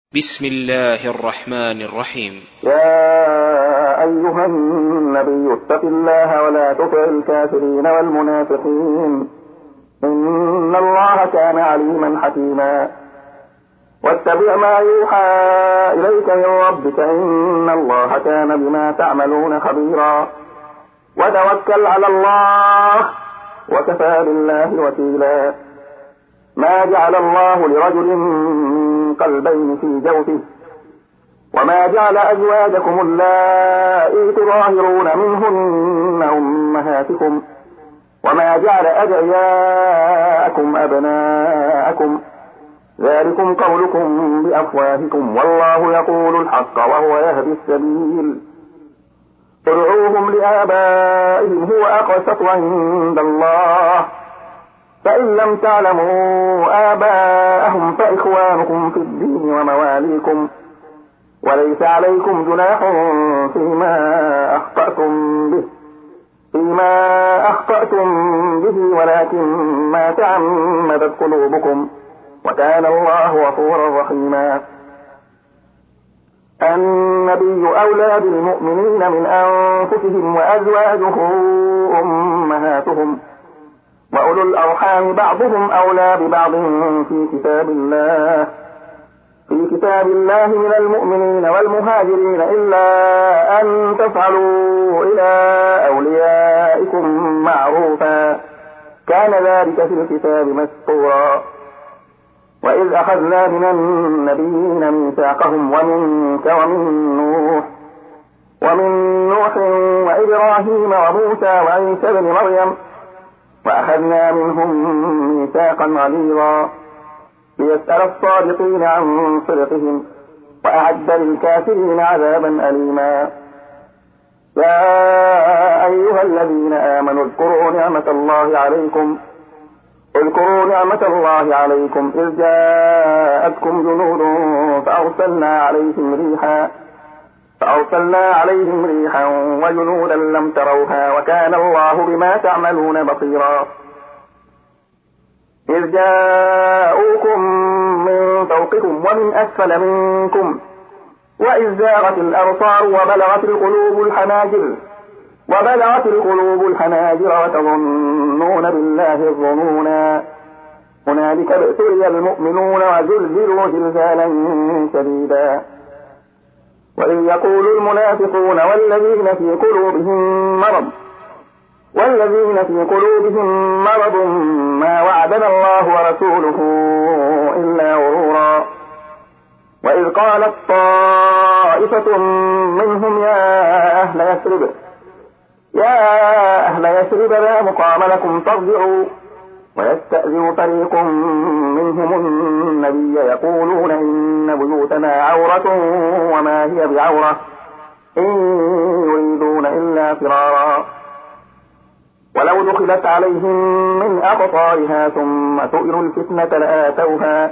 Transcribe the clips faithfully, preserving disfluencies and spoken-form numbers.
بسم الله الرحمن الرحيم. يا أيها النبي اتق الله ولا تطع الكافرين والمنافقين إن الله كان عليما حكيما. واتبع ما يوحى إليك من ربك إن الله كان بما تعملون خبيرا. وتوكل على الله وكفى بالله وكيلا. ما جعل الله لرجل من قلبين في جوفه وما جعل أزواجكم اللائي تظاهرون منهن أمهاتكم وما جعل أدعياءكم أبناءكم ذلكم قولكم بأفواهكم والله يقول الحق وهو يهدي السبيل. ادعوهم لآبائهم هو أقسط عند الله فإن لم تعلموا آباءهم فإخوانكم في الدين ومواليكم وليس عليكم جناح فيما أخطأتم به فيما أخطأتم به ولكن ما تعمدت قلوبكم وكان الله غفورا رحيما. النبي أولى بالمؤمنين من أنفسهم وأزواجه أمهاتهم وأولو الأرحام بعضهم أولى ببعض في كتاب الله في كتاب الله من المؤمنين والمهاجرين إلا أن تفعلوا إلى أوليائكم معروفا كان ذلك في الكتاب مسطورا. وإذ أخذنا من النبيين ميثاقهم ومنك ومن نوح ومن نوح وإبراهيم وموسى وعيسى بن مريم وأخذنا منهم ميثاقا غليظا ليسأل الصادقين عن صدقهم وأعد للكافرين عذابا أليما. يا أيها الذين آمنوا اذكروا نعمة الله عليكم اذكروا نعمة الله عليكم إذ جاءتكم جنود فأرسلنا عليهم ريحا فأرسلنا عليهم ريحا وجنودا لم تروها وكان الله بما تعملون بصيرا. إذ جاءوكم من فوقكم ومن أسفل منكم وإذ زاغت الأبصار وبلغت القلوب الحناجر وبلغت القلوب الحناجر وتظنون بالله الظنونا هنالك ابتلي المؤمنون وزلزلوا زلزالا شديدا. وإذ يقول المنافقون والذين في قلوبهم مرض والذين في قلوبهم مرض ما وعدنا الله ورسوله إلا غرورا. وإذ قالت طائفة منهم يا أهل يثرب يا أهل يثرب لا مقام لكم فارجعوا ويستأذن فريق منهم النبي يقولون إن بيوتنا عورة وما هي بعورة إن يريدون إلا فرارا. ولو دخلت عليهم من أقطارها ثم سئلوا الفتنة لآتوها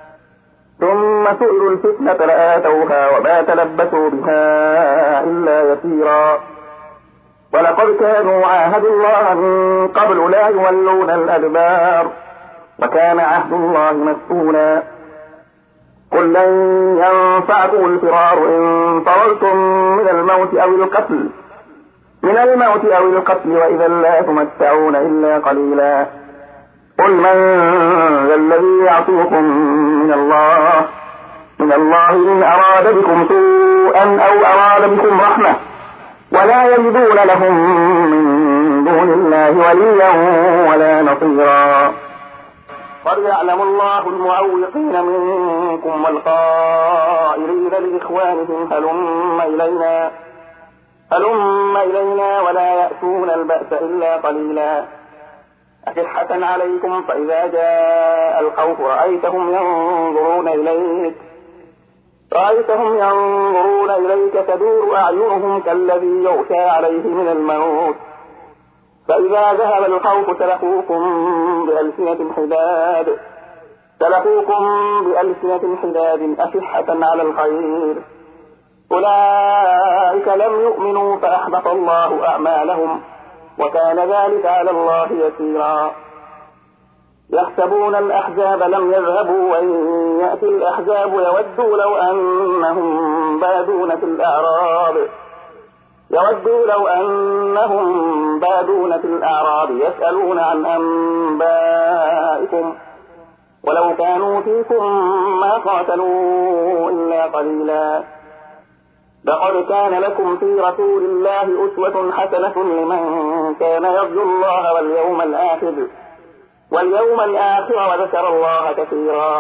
ثم سئلوا الفتنة لآتوها وما تلبثوا بها إلا يسيرا. ولقد كانوا عاهدوا الله من قبل لا يولون الأدبار وكان عهد الله مسؤولا. قل لن ينفعكم الفرار إن فررتم من الموت أو القتل من الموت أو القتل وإذا لا تمتعون إلا قليلا. قل من ذا الذي يعصيكم من الله من الله إن أراد بكم سوءا أو أراد بكم رحمة ولا يجدون لهم من دون الله وليا ولا نصيرا. قد يعلم الله المعوقين منكم والقائلين لإخوانهم هلم إلينا هلم إلينا ولا يأتون البأس إلا قليلا. أشحة عليكم فإذا جاء الخوف رأيتهم ينظرون إليك رأيتهم ينظرون إليك تدور أعينهم كالذي يغشى عليه من الموت فإذا ذهب الخوف سلقوكم بألسنة حداد سلقوكم بألسنة حداد أشحة على الخير أولئك لم يؤمنوا فأحبط الله أعمالهم وكان ذلك على الله يسيرا. يحسبون الأحزاب لم يذهبوا وإن يأتي الأحزاب يودوا لو أنهم بادون في الأعراب يودوا لو أنهم بادون في الأعراب يسألون عن أنبائكم ولو كانوا فيكم ما قاتلوا إلا قليلا. لقد كان لكم في رسول الله أسوة حسنة لمن كان يرجو الله واليوم الآخر واليوم الآخر وذكر الله كثيرا.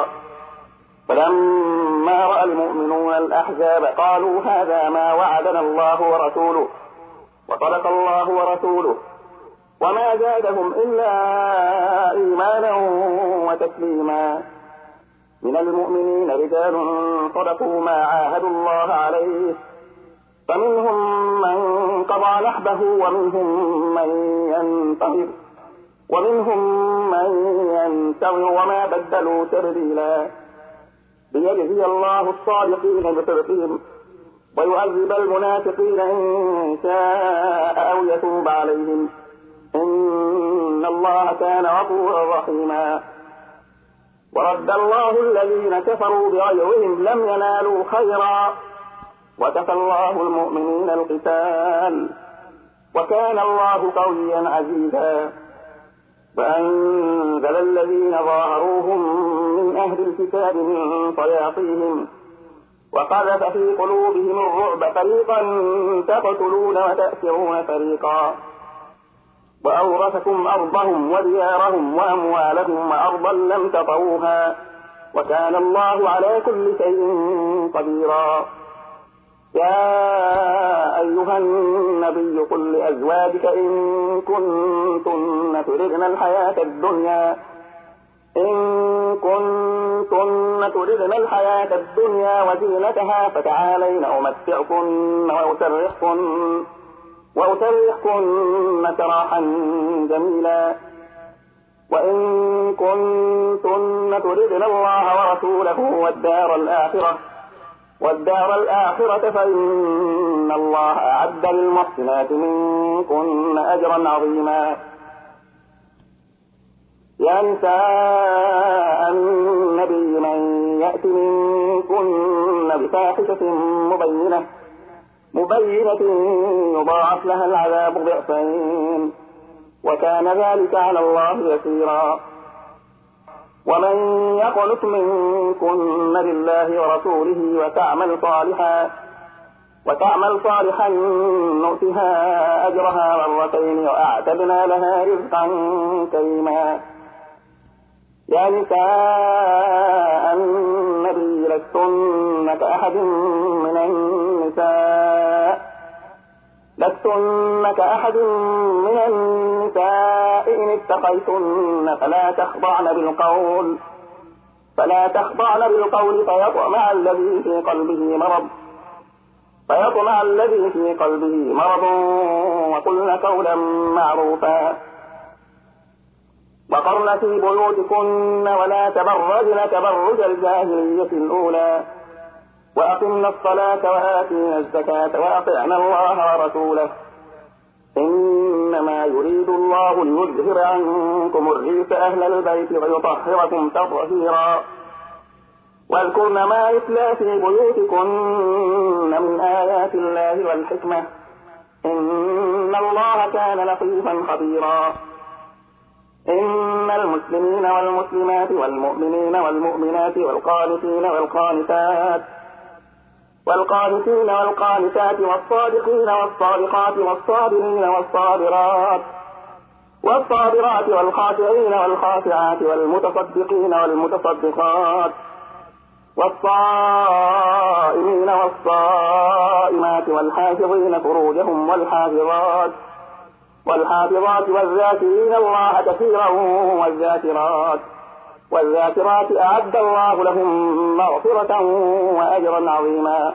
فلما رأى المؤمنون الأحزاب قالوا هذا ما وعدنا الله ورسوله وصدق الله ورسوله وما زادهم إلا إيمانا وتسليما. من المؤمنين رجال صدقوا ما عاهدوا الله عليه فمنهم من قضى نحبه ومنهم من ينتظر ومنهم من ينتظر وما بدلوا تبديلا. ليجزي الله الصادقين بصدقهم ويعذب المنافقين إن شاء أو يتوب عليهم إن الله كان غفورا رحيما. ورد الله الذين كفروا بغيظهم لم ينالوا خيرا وكفى الله المؤمنين القتال وكان الله قويا عزيزا. فأنزل الذين ظاهروهم من أهل الكتاب من صياصيهم وقذف في قلوبهم الرعب فريقا تقتلون وتأسرون فريقا وأورثكم أرضهم وديارهم وأموالهم وأرضا لم تطئوها وكان الله على كل شيء قديرا. يا أيها النبي قل لأزواجك إن كنتن تردن الحياة الدنيا إن كنتن تردن الحياة الدنيا وزينتها فتعالين أمتعكن وأسرحكن وأسرحكن سراحا جميلا. وإن كنتن تردن الله ورسوله والدار الآخرة والدار الآخرة فإن الله أعد للمحسنات منكن أجرا عظيما. يا نساء النبي من يأت منكن بفاحشة مبينة مبينة يضاعف لها العذاب ضعفين وكان ذلك على الله يسيرا. ومن يقنت منكن لله ورسوله وتعمل صالحا وتعمل صالحا نؤتها أجرها مرتين وأعتدنا لها رزقا كريما. يا نساء النبي لستن كأحد من النساء لستن كأحد من النساء إن اتقيتن فلا تخضعن بالقول فلا تخضعن بالقول فيطمع الذي في قلبه مرض فيطمع الذي في قلبه مرض وقلن قولا معروفا. وقرن في بيوتكن ولا تبرجن تبرج الجاهلية الأولى وأقمنا الصلاة وآتينا الزكاة وأطعنا الله ورسوله إنما يريد الله ليظهر عنكم الرجس أهل البيت ويطهركم تطهيرا. واذكرن ما يتلى في بيوتكن من آيات الله والحكمة إن الله كان لطيفا خبيرا. إن المسلمين والمسلمات والمؤمنين والمؤمنات والقانتين والقانتات والقانتين والقانتات والصادقين والصادقات والصابرين والصابرات والصابرات والخاشعين والخاشعات والمتصدقين والمتصدقات والصائمين والصائمات والحافظين فروجهم والحافظات والحافظات والذاكرين الله كثيرا والذاكرات والذاكرات أعد الله لهم مغفرة وأجرا عظيما.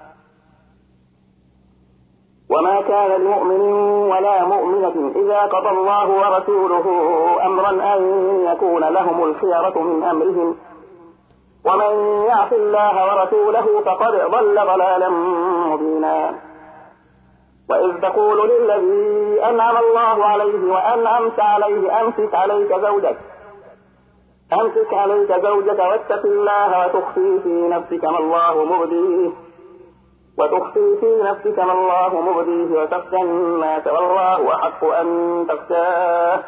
وما كان لمؤمن ولا مؤمنة إذا قضى الله ورسوله أمرا أن يكون لهم الخيرة من أمرهم ومن يعص الله ورسوله فقد ضل ضلالا مبينا. وإذ تقول للذي أنعم الله عليه وأنعمت عليه أمسك عليك زوجك أمسك عليك زوجك واتق الله وتخفي في نفسك ما الله مبديه وتخفي في نفسك ما الله مبديه وتخشى الناس والله أحق أن تخشاه.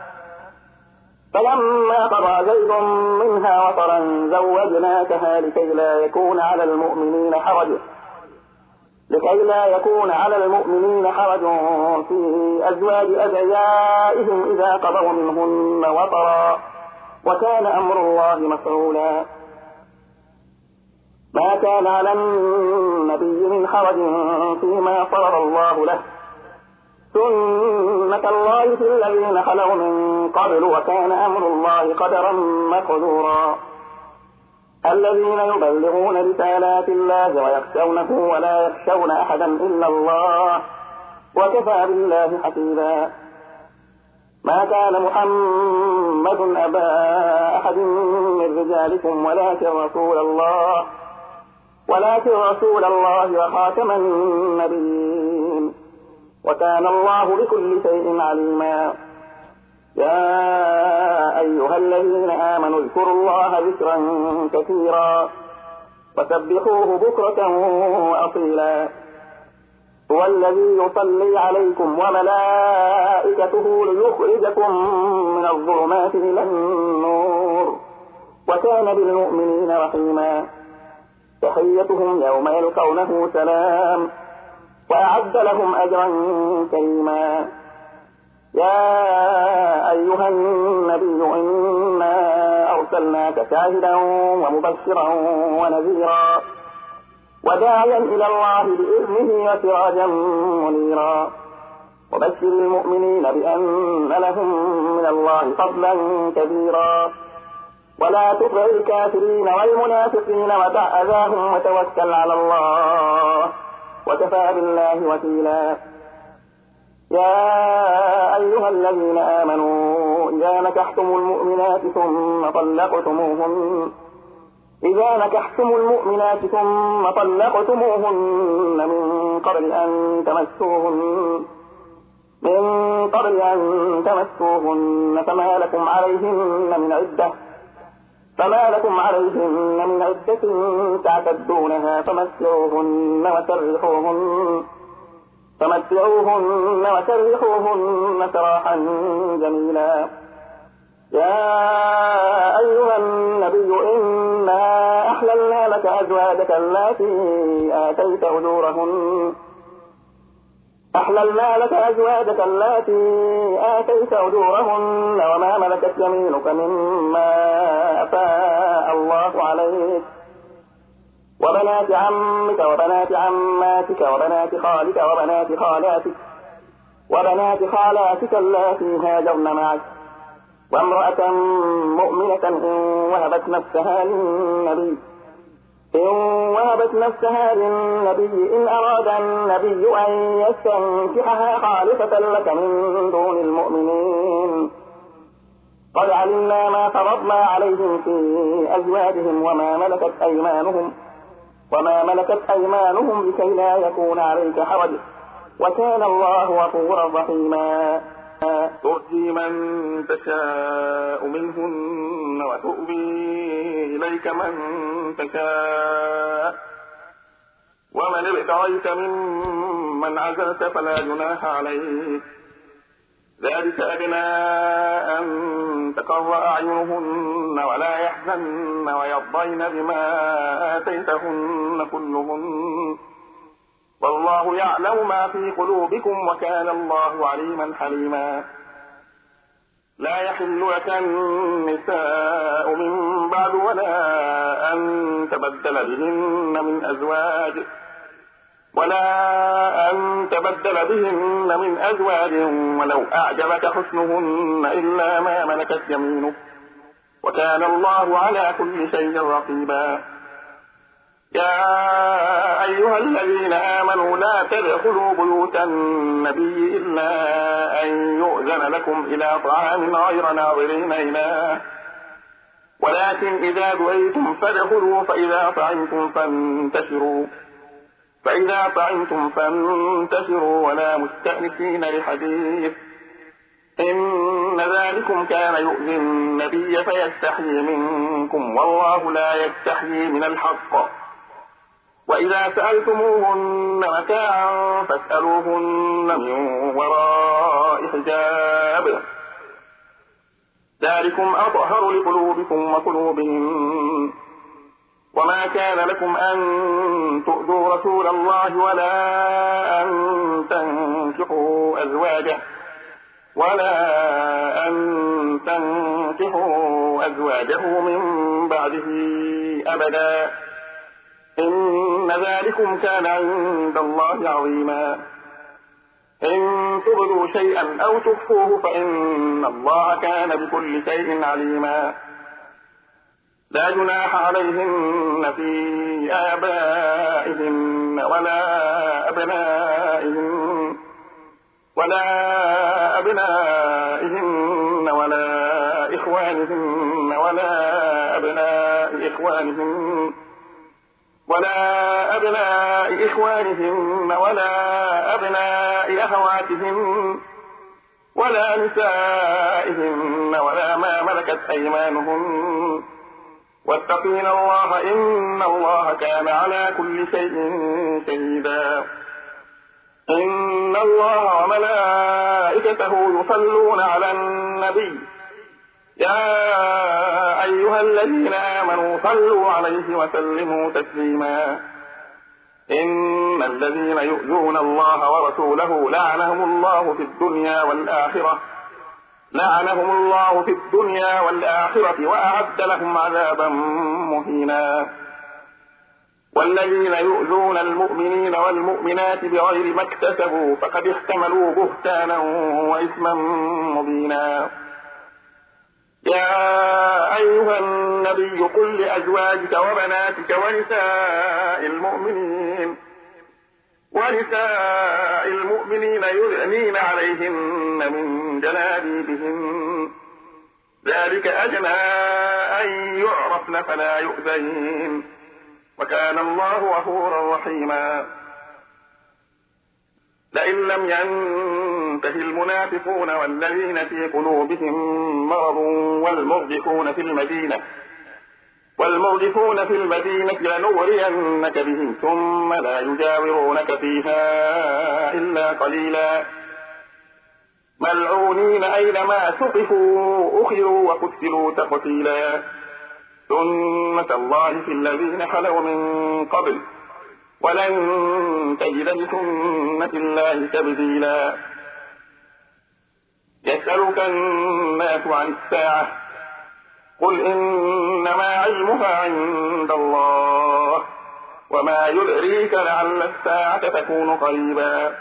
فلما قضى زيد منها وطرا زوجناكها لكي لا يكون على المؤمنين حرج لكي لا يكون على المؤمنين حرج في أزواج أدعيائهم إذا قضوا منهن وطرا وكان أمر الله مفعولا. ما كان على النبي من حرج فيما فرض الله له سنة الله في الذين خلوا من قبل وكان أمر الله قدرا مقدورا. الذين يبلغون رسالات الله ويخشونه ولا يخشون أحدا إلا الله وكفى بالله حسيبا. ما كان محمد أبا أحد من رجالكم ولكن رسول الله ولكن رسول الله وخاتم النبيين وكان الله بكل شيء عليما. يا أيها الذين آمنوا اذكروا الله ذكرا كثيرا وسبحوه بكرة وأصيلا. هو الذي يصلي عليكم وملائكته ليخرجكم من الظلمات إلى النور وكان بالمؤمنين رحيما. تحيتهم يوم يلقونه سلام وأعد لهم أجرا كريما. يا أيها النبي إنا أرسلناك شاهدا ومبشرا ونذيرا وداعيا إلى الله بإذنه وسراجا منيرا. وبشر المؤمنين بأن لهم من الله فضلا كبيرا. ولا تطع الكافرين والمنافقين ودع أذاهم وتوكل على الله وكفى بالله وكيلا. يا أيها الذين آمنوا إذا نكحتم المؤمنات ثم طلقتموهن إذا نكحتم المؤمنات ثم طلقتموهن من قبل أن تمسوهن من قبل أن تمسوهن فما لكم عليهن من عدة فما لكم عليهن من عدة تعتدونها فمتعوهن وسرحوهن فمتعوهن وسرحوهن سراحا جميلا. يا أيها النبي إنا أحللنا لك أزواجك اللاتي آتيت أجورهن أحللنا لك أزواجك اللاتي آتيت أجورهن وما ملكت يمينك مما أفاء الله عليك وبنات عمك وبنات عماتك وبنات خالك وبنات خالاتك وبنات خالاتك اللاتي هاجرن معك وامرأة مؤمنة إن وهبت نفسها للنبي إن وهبت نفسها للنبي إن أراد النبي أن يستنكحها خالصة لك من دون المؤمنين. قد علمنا ما فرضنا عليهم في أزواجهم وما ملكت أيمانهم وما ملكت أيمانهم لكي لا يكون عليك حرج وكان الله غفورا رحيما. ترجي من تشاء منهن وتؤوي إليك من تشاء ومن ابتغيت ممن عزلت فلا جناح عليك ذلك أدنى أن تقر أعينهن ولا يحزن ويرضين بما آتيتهن كلهن والله يعلم ما في قلوبكم وكان الله عليما حليما. لا يحل لك النساء من بعد ولا أن تبدل بهن من أزواج ولا أن تبدل بهن من أزواج ولو أعجبك حسنهن إلا ما ملكت يمينك وكان الله على كل شيء رقيبا. يا أيها الذين آمنوا لا تدخلوا بيوت النبي إلا أن يؤذن لكم إلى طعام غير ناظرين إناه ولكن إذا دعيتم فادخلوا فإذا طعمتم فانتشروا فإذا طعمتم فانتشروا ولا مستأنسين لحديث إن إن ذلكم كان يؤذي النبي فيستحيي منكم والله لا يستحيي من الحق. وإذا سألتموهن متاعا فاسألوهن من وراء حجاب ذلكم أطهر لقلوبكم وقلوبهم. وما كان لكم أن تؤذوا رسول الله ولا أن تنكحوا أزواجه ولا أن تنكحوا أزواجه من بعده أبدا إن ذلكم كان عند الله عظيما. إن تبدوا شيئا أو تخفوه فإن الله كان بكل شيء عليما. لا جناح عليهن في آبائهن ولا أبنائهن ولا أبنائهن ولا إخوانهن ولا أبناء إخوانهن ولا أبناء إخوانهن ولا أبناء أخواتهن ولا نسائهن ولا ما ملكت أيمانهن واتقين الله إن الله كان على كل شيء شهيدا. إن الله وملائكته يصلون على النبي يا أيها الذين آمنوا صلوا عليه وسلموا تسليما. إن الذين يؤذون الله ورسوله لعنهم الله في الدنيا والآخرة لعنهم الله في الدنيا والآخرة وأعد لهم عذابا مهينا. والذين يؤذون المؤمنين والمؤمنات بغير ما اكتسبوا فقد احتملوا بهتانا وإثما مبينا. يا أيها النبي قل لأزواجك وبناتك ونساء المؤمنين ونساء المؤمنين يدنين عليهن من جلابيبهن ذلك أدنى أن يعرفن فلا يؤذين وكان الله غفورا رحيما. لئن لم ينته المنافقون والذين في قلوبهم مرض والمرجفون في المدينة والمرجفون في المدينة لنغرينك بهم ثم لا يجاورونك فيها إلا قليلا ملعونين أينما ثقفوا أخذوا وقتلوا تقتيلا. سنة الله في الذين خلوا من قبل ولن تجد لسنة الله تبديلا. يسألك الناس عن الساعة قل إنما علمها عند الله وما يدريك لعل الساعة تكون قريبا.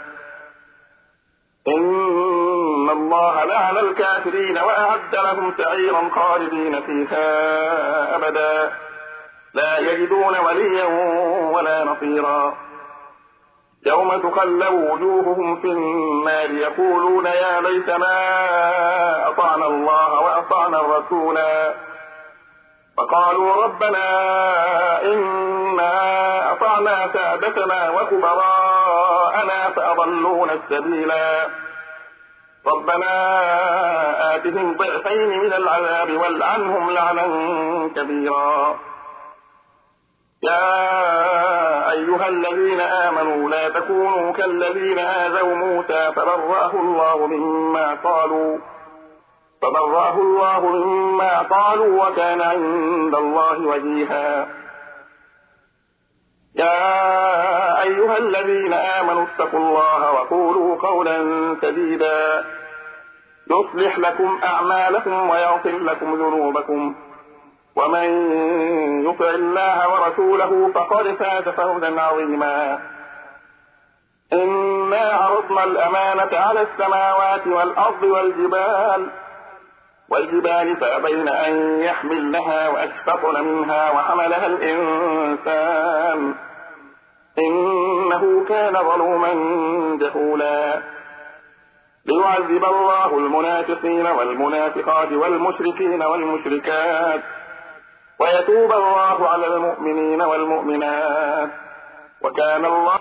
إن الله لعن الكافرين وأعد لهم سعيرا خالدين فيها أبدا لا يجدون وليا ولا نصيرا. يوم تقلب وجوههم في النار يقولون يا ليتنا أطعنا الله وأطعنا الرسولا فقالوا ربنا إنا أطعنا سادتنا وكبراءنا فأضلونا السبيلا ربنا آتهم ضعفين من العذاب والعنهم لعنا كبيرا. يا أيها الذين آمنوا لا تكونوا كالذين آذوا موسى فبرأه الله مما قالوا فبرأه الله مما قالوا وكان عند الله وجيها. يا أيها الذين آمنوا اتقوا الله وقولوا قولا سديدا يصلح لكم أعمالكم ويغفر لكم ذنوبكم ومن يطع الله ورسوله فقد فاز فوزا عظيما. إنا عرضنا الأمانة على السماوات والأرض والجبال والجبال فأبين أن يحملنها وأشفقن منها وحملها الإنسان إنه كان ظلوما جهولا. ليعذب الله المنافقين والمنافقات والمشركين والمشركات ويتوب الله على المؤمنين والمؤمنات وكان الله